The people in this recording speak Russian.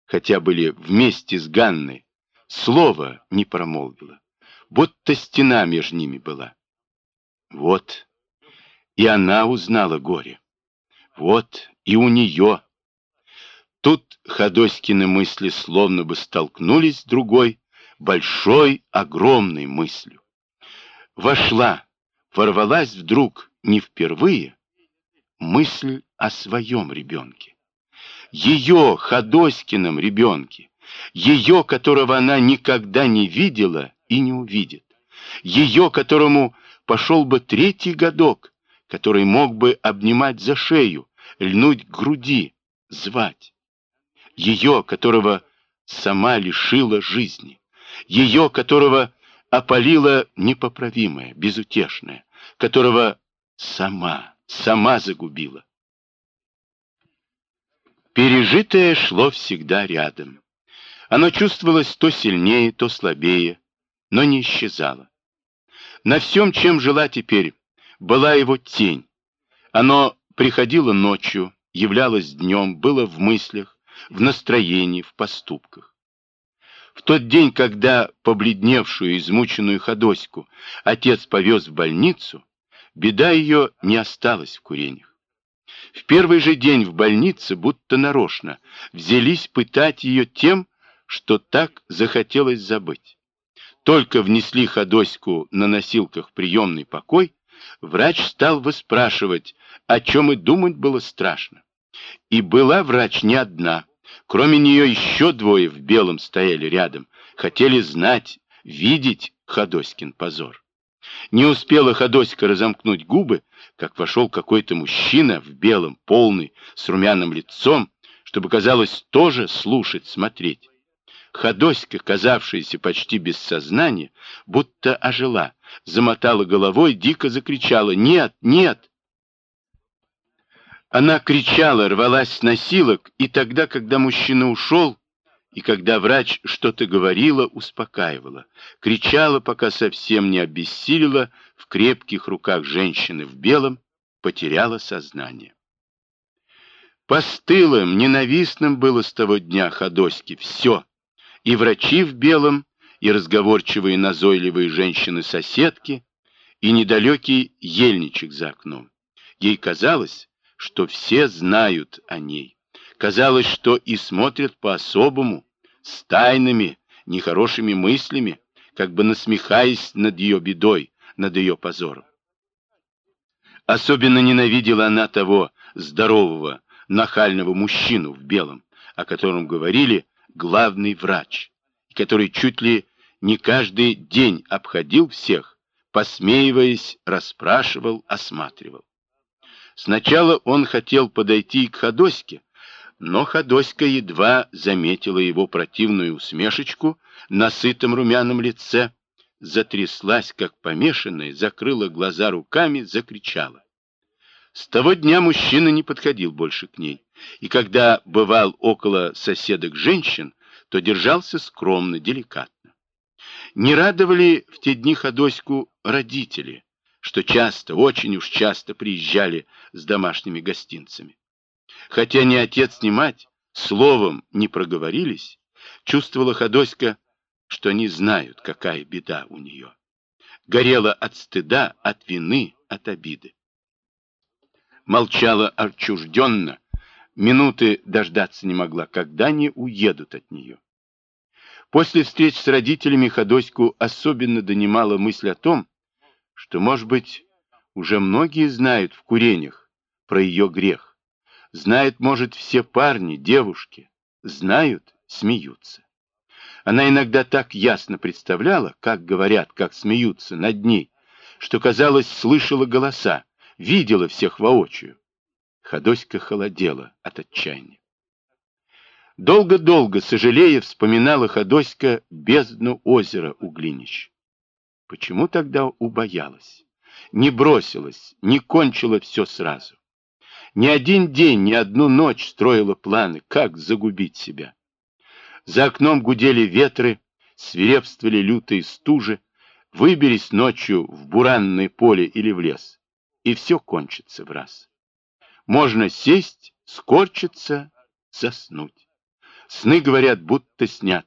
хотя были вместе с Ганной, слова не промолвила, будто стена между ними была. Вот, и она узнала горе. Вот, и у нее. Тут Ходоськины мысли словно бы столкнулись с другой, большой, огромной мыслью. Ворвалась вдруг не впервые мысль о своем ребенке. Ее, Ходоськином ребенке, ее, которого она никогда не видела и не увидит, ее, которому пошел бы 3-й годок, который мог бы обнимать за шею, льнуть к груди, звать. Ее, которого сама лишила жизни, ее, которого опалила непоправимое, безутешное, которого сама загубила. Пережитое шло всегда рядом. Оно чувствовалось то сильнее, то слабее, но не исчезало. На всем, чем жила теперь, была его тень. Оно приходило ночью, являлось днем, было в мыслях, в настроении, в поступках. В тот день, когда побледневшую, измученную Ходоську отец повез в больницу, беда ее не осталась в курениях. В первый же день в больнице, будто нарочно, взялись пытать ее тем, что так захотелось забыть. Только внесли Ходоську на носилках в приемный покой, врач стал выспрашивать, о чем и думать было страшно. И была врач не одна. Кроме нее еще 2 в белом стояли рядом, хотели знать, видеть Ходоськин позор. Не успела Ходоська разомкнуть губы, как вошел какой-то мужчина в белом, полный, с румяным лицом, чтобы, казалось, тоже слушать, смотреть. Ходоська, казавшаяся почти без сознания, будто ожила, замотала головой, дико закричала: «Нет, нет!» Она кричала, рвалась с носилок, и тогда, когда мужчина ушел, и когда врач что-то говорила, успокаивала, кричала, пока совсем не обессилила в крепких руках женщины в белом, потеряла сознание. Постылым, ненавистным было с того дня Ходоське все, и врачи в белом, и разговорчивые назойливые женщины-соседки, и недалекий ельничек за окном. Ей казалось, что все знают о ней. Казалось, что и смотрят по-особому, с тайными, нехорошими мыслями, как бы насмехаясь над ее бедой, над ее позором. Особенно ненавидела она того здорового, нахального мужчину в белом, о котором говорили главный врач, который чуть ли не каждый день обходил всех, посмеиваясь, расспрашивал, осматривал. Сначала он хотел подойти к Ходоське, но Ходоська едва заметила его противную усмешечку на сытом румяном лице, затряслась, как помешанная, закрыла глаза руками, закричала. С того дня мужчина не подходил больше к ней, и когда бывал около соседок женщин, то держался скромно, деликатно. Не радовали в те дни Ходоську родители, что часто, очень уж часто приезжали с домашними гостинцами. Хотя ни отец, ни мать словом не проговорились, чувствовала Ходоська, что они знают, какая беда у нее. Горела от стыда, от вины, от обиды. Молчала отчужденно, минуты дождаться не могла, когда они уедут от нее. После встреч с родителями Ходоську особенно донимала мысль о том, что, может быть, уже многие знают в курениях про ее грех. Знают, может, все парни, девушки. Знают, смеются. Она иногда так ясно представляла, как говорят, как смеются над ней, что, казалось, слышала голоса, видела всех воочию. Ходоська холодела от отчаяния. Долго-долго, сожалея, вспоминала Ходоська бездну озера Углинищ. Почему тогда убоялась? Не бросилась, не кончила все сразу. Ни один день, ни одну ночь строила планы, как загубить себя. За окном гудели ветры, свирепствовали лютые стужи, выберись ночью в буранное поле или в лес, и все кончится в раз. Можно сесть, скорчиться, заснуть. Сны, говорят, будто снят.